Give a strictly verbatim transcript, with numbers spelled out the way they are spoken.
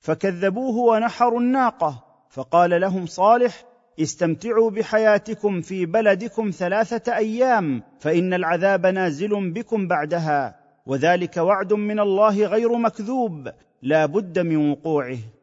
فكذبوه ونحروا الناقه. فقال لهم صالح: استمتعوا بحياتكم في بلدكم ثلاثه ايام، فان العذاب نازل بكم بعدها، وذلك وعد من الله غير مكذوب لا بد من وقوعه.